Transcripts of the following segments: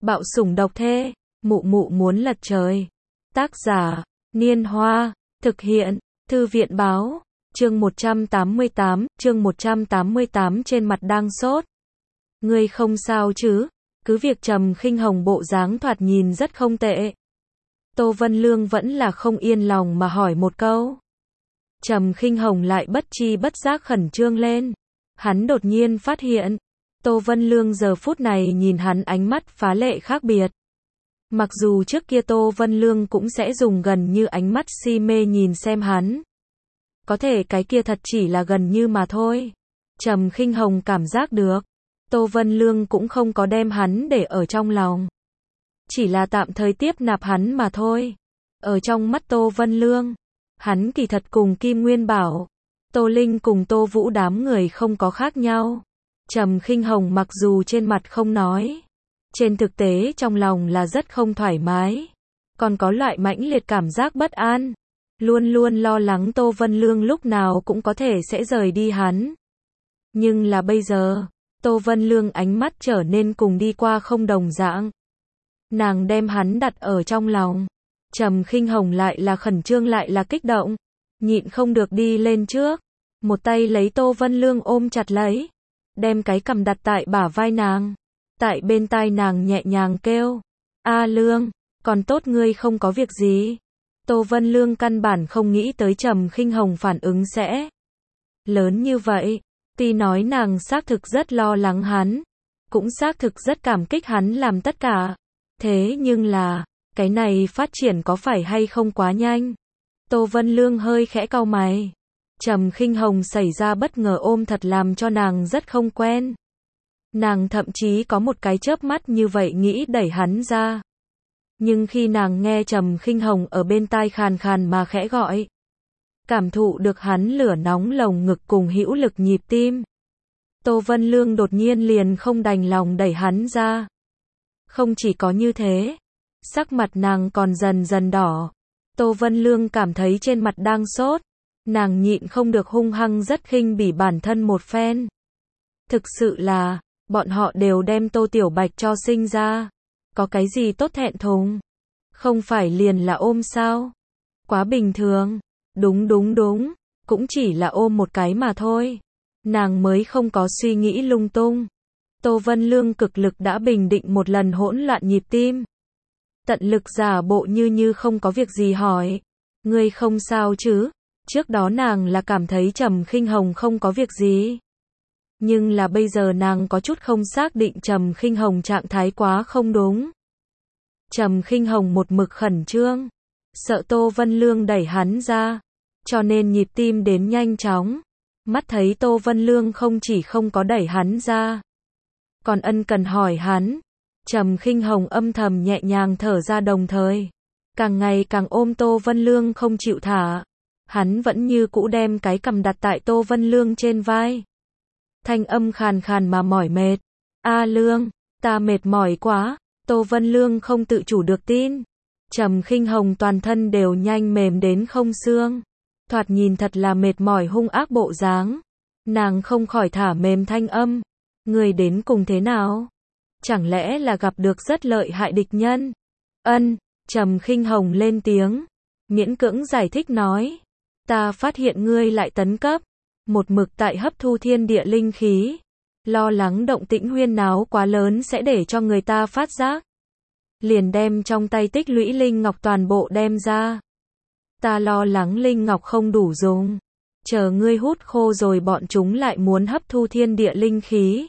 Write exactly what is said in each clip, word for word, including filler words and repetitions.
Bạo sủng độc thê, mụ mụ muốn lật trời. Tác giả, Niên Hoa, thực hiện, Thư viện báo, chương một trăm tám mươi tám, chương một trăm tám mươi tám trên mặt đang sốt. Ngươi không sao chứ? Cứ việc Trầm Khinh Hồng bộ dáng thoạt nhìn rất không tệ. Tô Vân Lương vẫn là không yên lòng mà hỏi một câu. Trầm Khinh Hồng lại bất chi bất giác khẩn trương lên. Hắn đột nhiên phát hiện, Tô Vân Lương giờ phút này nhìn hắn ánh mắt phá lệ khác biệt. Mặc dù trước kia Tô Vân Lương cũng sẽ dùng gần như ánh mắt si mê nhìn xem hắn. Có thể cái kia thật chỉ là gần như mà thôi. Trầm Khinh Hồng cảm giác được, Tô Vân Lương cũng không có đem hắn để ở trong lòng. Chỉ là tạm thời tiếp nạp hắn mà thôi. Ở trong mắt Tô Vân Lương, hắn kỳ thật cùng Kim Nguyên Bảo, Tô Linh cùng Tô Vũ đám người không có khác nhau. Trầm Khinh Hồng mặc dù trên mặt không nói, trên thực tế trong lòng là rất không thoải mái, còn có loại mãnh liệt cảm giác bất an, luôn luôn lo lắng Tô Vân Lương lúc nào cũng có thể sẽ rời đi hắn. Nhưng là bây giờ, Tô Vân Lương ánh mắt trở nên cùng đi qua không đồng dạng. Nàng đem hắn đặt ở trong lòng. Trầm Khinh Hồng lại là khẩn trương lại là kích động, nhịn không được đi lên trước, một tay lấy Tô Vân Lương ôm chặt lấy, đem cái cằm đặt tại bả vai nàng, tại bên tai nàng nhẹ nhàng kêu, "A Lương, còn tốt ngươi không có việc gì." Tô Vân Lương căn bản không nghĩ tới Trầm Khinh Hồng phản ứng sẽ lớn như vậy, tuy nói nàng xác thực rất lo lắng hắn, cũng xác thực rất cảm kích hắn làm tất cả, thế nhưng là, cái này phát triển có phải hay không quá nhanh? Tô Vân Lương hơi khẽ cau mày. Trầm Khinh Hồng xảy ra bất ngờ ôm thật làm cho nàng rất không quen. Nàng thậm chí có một cái chớp mắt như vậy nghĩ đẩy hắn ra. Nhưng khi nàng nghe Trầm Khinh Hồng ở bên tai khàn khàn mà khẽ gọi, cảm thụ được hắn lửa nóng lồng ngực cùng hữu lực nhịp tim, Tô Vân Lương đột nhiên liền không đành lòng đẩy hắn ra. Không chỉ có như thế, sắc mặt nàng còn dần dần đỏ. Tô Vân Lương cảm thấy trên mặt đang sốt, nàng nhịn không được hung hăng rất khinh bỉ bản thân một phen. Thực sự là, bọn họ đều đem Tô Tiểu Bạch cho sinh ra, có cái gì tốt thẹn thùng? Không phải liền là ôm sao? Quá bình thường. Đúng đúng đúng, cũng chỉ là ôm một cái mà thôi. Nàng mới không có suy nghĩ lung tung. Tô Vân Lương cực lực đã bình định một lần hỗn loạn nhịp tim. Tận lực giả bộ như như không có việc gì hỏi, "Ngươi không sao chứ?" Trước đó nàng là cảm thấy Trầm Khinh Hồng không có việc gì. Nhưng là bây giờ nàng có chút không xác định Trầm Khinh Hồng trạng thái quá không đúng. Trầm Khinh Hồng một mực khẩn trương, sợ Tô Vân Lương đẩy hắn ra, cho nên nhịp tim đến nhanh chóng. Mắt thấy Tô Vân Lương không chỉ không có đẩy hắn ra, còn ân cần hỏi hắn. Trầm Khinh Hồng âm thầm nhẹ nhàng thở ra đồng thời, càng ngày càng ôm Tô Vân Lương không chịu thả. Hắn vẫn như cũ đem cái cằm đặt tại Tô Vân Lương trên vai. Thanh âm khàn khàn mà mỏi mệt, "A Lương, ta mệt mỏi quá." Tô Vân Lương không tự chủ được tin. Trầm Khinh Hồng toàn thân đều nhanh mềm đến không xương, thoạt nhìn thật là mệt mỏi hung ác bộ dáng. Nàng không khỏi thả mềm thanh âm, "Người đến cùng thế nào? Chẳng lẽ là gặp được rất lợi hại địch nhân?" "Ân." Trầm Khinh Hồng lên tiếng, miễn cưỡng giải thích nói, "Ta phát hiện ngươi lại tấn cấp, một mực tại hấp thu thiên địa linh khí, lo lắng động tĩnh huyên náo quá lớn sẽ để cho người ta phát giác, liền đem trong tay tích lũy linh ngọc toàn bộ đem ra. Ta lo lắng linh ngọc không đủ dùng, chờ ngươi hút khô rồi bọn chúng lại muốn hấp thu thiên địa linh khí,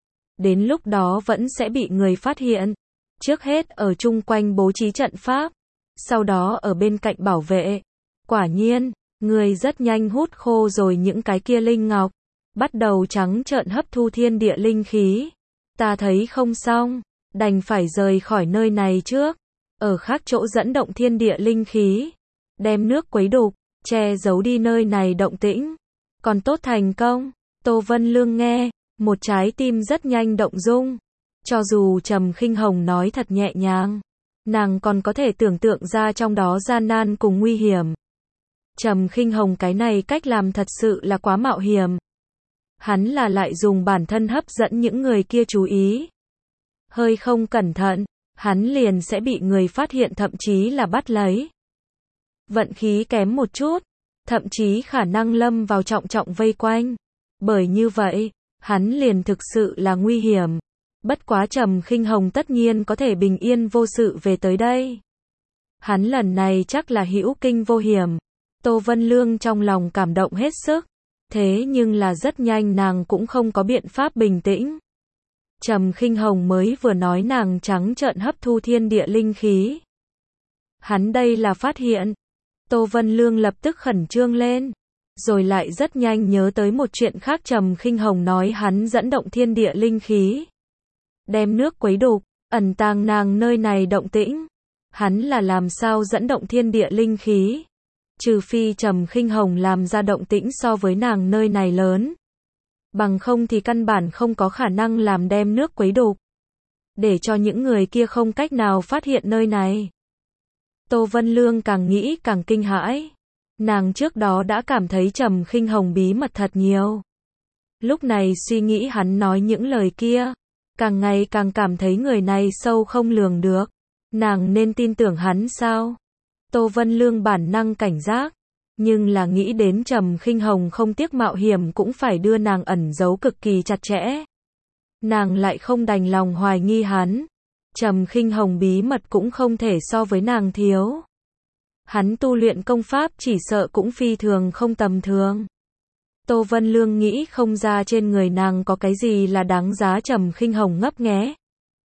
đến lúc đó vẫn sẽ bị người phát hiện. Trước hết ở chung quanh bố trí trận pháp, sau đó ở bên cạnh bảo vệ." Quả nhiên, người rất nhanh hút khô rồi những cái kia linh ngọc, bắt đầu trắng trợn hấp thu thiên địa linh khí. Ta thấy không xong, đành phải rời khỏi nơi này trước, ở khác chỗ dẫn động thiên địa linh khí, đem nước quấy đục, che giấu đi nơi này động tĩnh. Còn tốt thành công. Tô Vân Lương nghe, một trái tim rất nhanh động dung. Cho dù Trầm Khinh Hồng nói thật nhẹ nhàng, nàng còn có thể tưởng tượng ra trong đó gian nan cùng nguy hiểm. Trầm Khinh Hồng cái này cách làm thật sự là quá mạo hiểm. Hắn là lại dùng bản thân hấp dẫn những người kia chú ý. Hơi không cẩn thận, hắn liền sẽ bị người phát hiện thậm chí là bắt lấy. Vận khí kém một chút, thậm chí khả năng lâm vào trọng trọng vây quanh. Bởi như vậy, hắn liền thực sự là nguy hiểm. Bất quá Trầm Khinh Hồng tất nhiên có thể bình yên vô sự về tới đây. Hắn lần này chắc là hữu kinh vô hiểm. Tô Vân Lương trong lòng cảm động hết sức. Thế nhưng là rất nhanh nàng cũng không có biện pháp bình tĩnh. Trầm Khinh Hồng mới vừa nói nàng trắng trợn hấp thu thiên địa linh khí. Hắn đây là phát hiện. Tô Vân Lương lập tức khẩn trương lên. Rồi lại rất nhanh nhớ tới một chuyện khác, Trầm Khinh Hồng nói hắn dẫn động thiên địa linh khí. Đem nước quấy đục, ẩn tàng nàng nơi này động tĩnh. Hắn là làm sao dẫn động thiên địa linh khí? Trừ phi Trầm Khinh Hồng làm ra động tĩnh so với nàng nơi này lớn. Bằng không thì căn bản không có khả năng làm đem nước quấy đục. Để cho những người kia không cách nào phát hiện nơi này. Tô Vân Lương càng nghĩ càng kinh hãi. Nàng trước đó đã cảm thấy Trầm Khinh Hồng bí mật thật nhiều. Lúc này suy nghĩ hắn nói những lời kia. Càng ngày càng cảm thấy người này sâu không lường được. Nàng nên tin tưởng hắn sao? Tô Vân Lương bản năng cảnh giác. Nhưng là nghĩ đến Trầm Khinh Hồng không tiếc mạo hiểm cũng phải đưa nàng ẩn giấu cực kỳ chặt chẽ. Nàng lại không đành lòng hoài nghi hắn. Trầm Khinh Hồng bí mật cũng không thể so với nàng thiếu. Hắn tu luyện công pháp chỉ sợ cũng phi thường không tầm thường. Tô Vân Lương nghĩ không ra trên người nàng có cái gì là đáng giá Trầm Khinh Hồng ngấp nghé.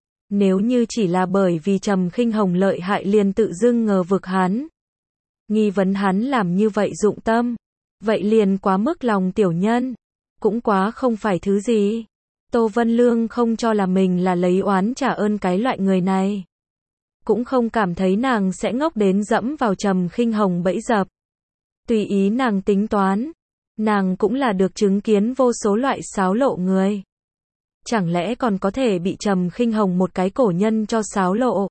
Nếu như chỉ là bởi vì Trầm Khinh Hồng lợi hại liền tự dưng ngờ vực hắn. Nghi vấn hắn làm như vậy dụng tâm. Vậy liền quá mức lòng tiểu nhân. Cũng quá không phải thứ gì. Tô Vân Lương không cho là mình là lấy oán trả ơn cái loại người này. Cũng không cảm thấy nàng sẽ ngốc đến dẫm vào Trầm Khinh Hồng bẫy dập. Tùy ý nàng tính toán. Nàng cũng là được chứng kiến vô số loại xáo lộ người. Chẳng lẽ còn có thể bị Trầm Khinh Hồng một cái cổ nhân cho xáo lộ.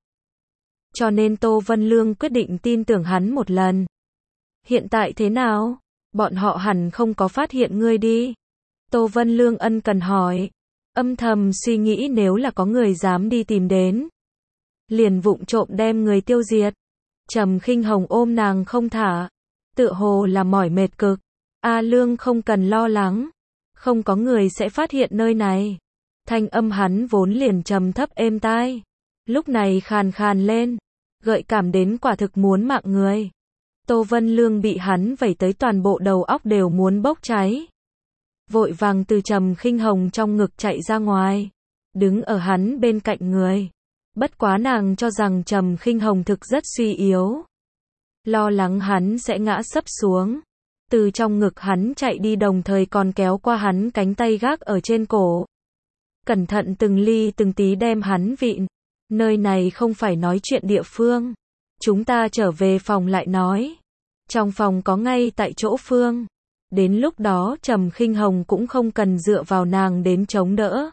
Cho nên Tô Vân Lương quyết định tin tưởng hắn một lần. Hiện tại thế nào? Bọn họ hẳn không có phát hiện ngươi đi. Tô Vân Lương ân cần hỏi. Âm thầm suy nghĩ nếu là có người dám đi tìm đến. Liền vụng trộm đem người tiêu diệt. Trầm Khinh Hồng ôm nàng không thả. Tựa hồ là mỏi mệt cực. A Lương không cần lo lắng. Không có người sẽ phát hiện nơi này. Thanh âm hắn vốn liền trầm thấp êm tai. Lúc này khàn khàn lên. Gợi cảm đến quả thực muốn mạng người. Tô Vân Lương bị hắn vẩy tới toàn bộ đầu óc đều muốn bốc cháy. Vội vàng từ Trầm Khinh Hồng trong ngực chạy ra ngoài. Đứng ở hắn bên cạnh người. Bất quá nàng cho rằng Trầm Khinh Hồng thực rất suy yếu. Lo lắng hắn sẽ ngã sấp xuống. Từ trong ngực hắn chạy đi đồng thời còn kéo qua hắn cánh tay gác ở trên cổ. Cẩn thận từng ly từng tí đem hắn vịn. Nơi này không phải nói chuyện địa phương. Chúng ta trở về phòng lại nói. Trong phòng có ngay tại chỗ phương. Đến lúc đó Trầm Khinh Hồng cũng không cần dựa vào nàng đến chống đỡ.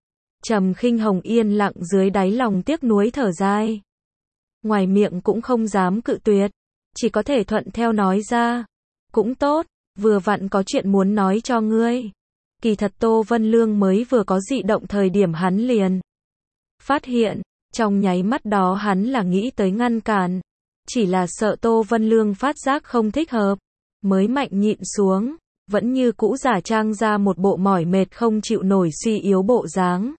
Trầm Khinh Hồng yên lặng dưới đáy lòng tiếc nuối thở dài. Ngoài miệng cũng không dám cự tuyệt. Chỉ có thể thuận theo nói ra. Cũng tốt, vừa vặn có chuyện muốn nói cho ngươi. Kỳ thật Tô Vân Lương mới vừa có dị động thời điểm hắn liền phát hiện, trong nháy mắt đó hắn là nghĩ tới ngăn cản. Chỉ là sợ Tô Vân Lương phát giác không thích hợp. Mới mạnh nhịn xuống, vẫn như cũ giả trang ra một bộ mỏi mệt không chịu nổi suy yếu bộ dáng.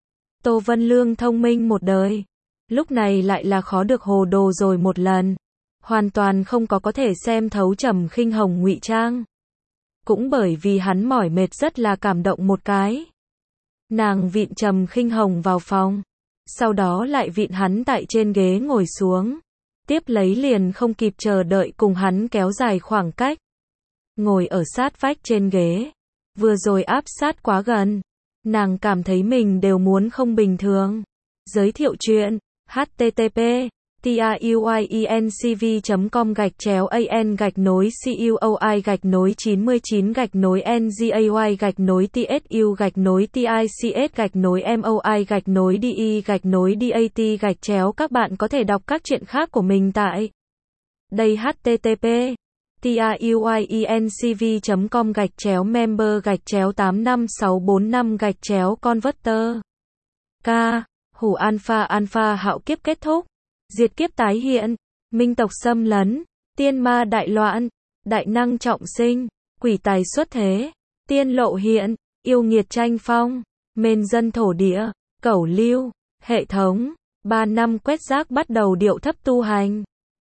Tô Vân Lương thông minh một đời. Lúc này lại là khó được hồ đồ rồi một lần. Hoàn toàn không có có thể xem thấu Trầm Khinh Hồng ngụy trang. Cũng bởi vì hắn mỏi mệt rất là cảm động một cái. Nàng vịn Trầm Khinh Hồng vào phòng. Sau đó lại vịn hắn tại trên ghế ngồi xuống. Tiếp lấy liền không kịp chờ đợi cùng hắn kéo dài khoảng cách. Ngồi ở sát vách trên ghế. Vừa rồi áp sát quá gần. Nàng cảm thấy mình đều muốn không bình thường. Giới thiệu chuyện. H T T P truyencv chấm com gạch chéo an gạch nối cuoi gạch nối chín mươi chín gạch nối ngay gạch nối tsu gạch nối tics gạch nối moi gạch nối de gạch nối dat gạch chéo. Các bạn có thể đọc các chuyện khác của mình tại đây. H T T P truyencv chấm com gạch chéo member gạch chéo tám năm sáu bốn năm gạch chéo converter. K Hủ alpha alpha hạo kiếp kết thúc, diệt kiếp tái hiện, minh tộc xâm lấn, tiên ma đại loạn, đại năng trọng sinh, quỷ tài xuất thế, tiên lộ hiện, yêu nghiệt tranh phong, mên dân thổ địa, cẩu lưu, hệ thống, ba năm quét rác bắt đầu điệu thấp tu hành.